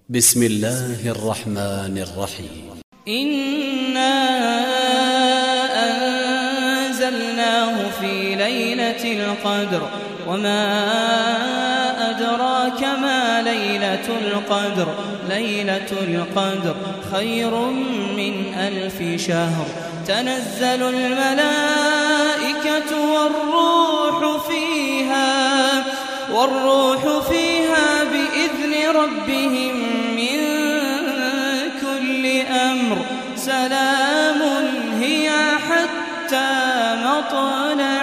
بسم الله الرحمن الرحيم. إنا أنزلناه في ليلة القدر وما أدراك ما ليلة القدر ليلة القدر خير من 1000 شهر تنزل الملائكة والروح فيها بإذن ربهم من كل أمر سلام هي حتى مطلع